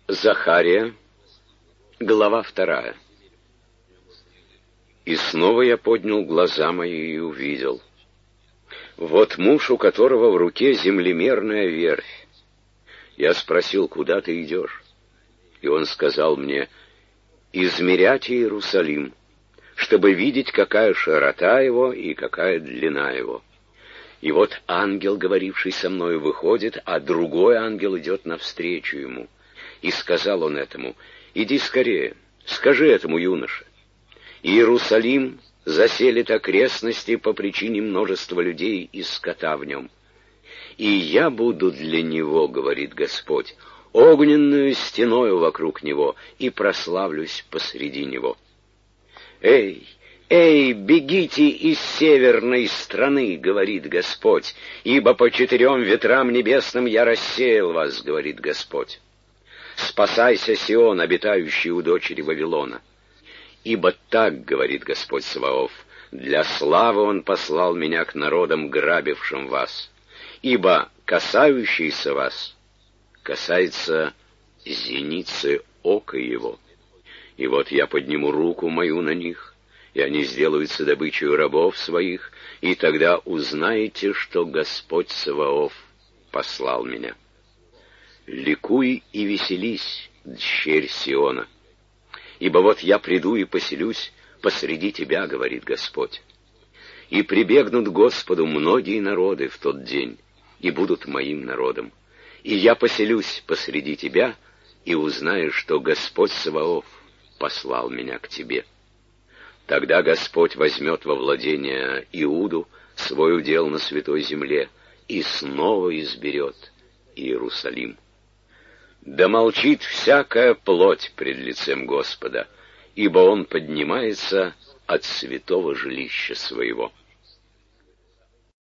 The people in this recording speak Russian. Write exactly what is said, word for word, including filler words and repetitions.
Захария, глава вторая. И снова я поднял глаза мои и увидел. Вот муж, у которого в руке землемерная верфь. Я спросил, куда ты идешь? И он сказал мне, измерять Иерусалим, чтобы видеть, какая широта его и какая длина его. И вот ангел, говоривший со мною, выходит, а другой ангел идет навстречу ему. И сказал он этому, иди скорее, скажи этому юноше. Иерусалим заселит окрестности по причине множества людей и скота в нем. И я буду для него, говорит Господь, огненную стеною вокруг него, и прославлюсь посреди него. Эй, эй, бегите из северной страны, говорит Господь, ибо по четырем ветрам небесным я рассеял вас, говорит Господь. Спасайся, Сион, обитающий у дочери Вавилона. Ибо так, говорит Господь Саваоф, для славы Он послал меня к народам, грабившим вас. Ибо касающийся вас касается зеницы ока его. И вот я подниму руку мою на них, и они сделаются добычей рабов своих, и тогда узнаете, что Господь Саваоф послал меня. Ликуй и веселись, дщерь Сиона, ибо вот я приду и поселюсь посреди тебя, говорит Господь. И прибегнут к Господу многие народы в тот день, и будут моим народом. И я поселюсь посреди тебя, и узнаешь, что Господь Саваоф послал меня к тебе. Тогда Господь возьмет во владение Иуду, свой удел на святой земле, и снова изберет Иерусалим. Да молчит всякая плоть пред лицем Господа, ибо Он поднимается от святого жилища своего.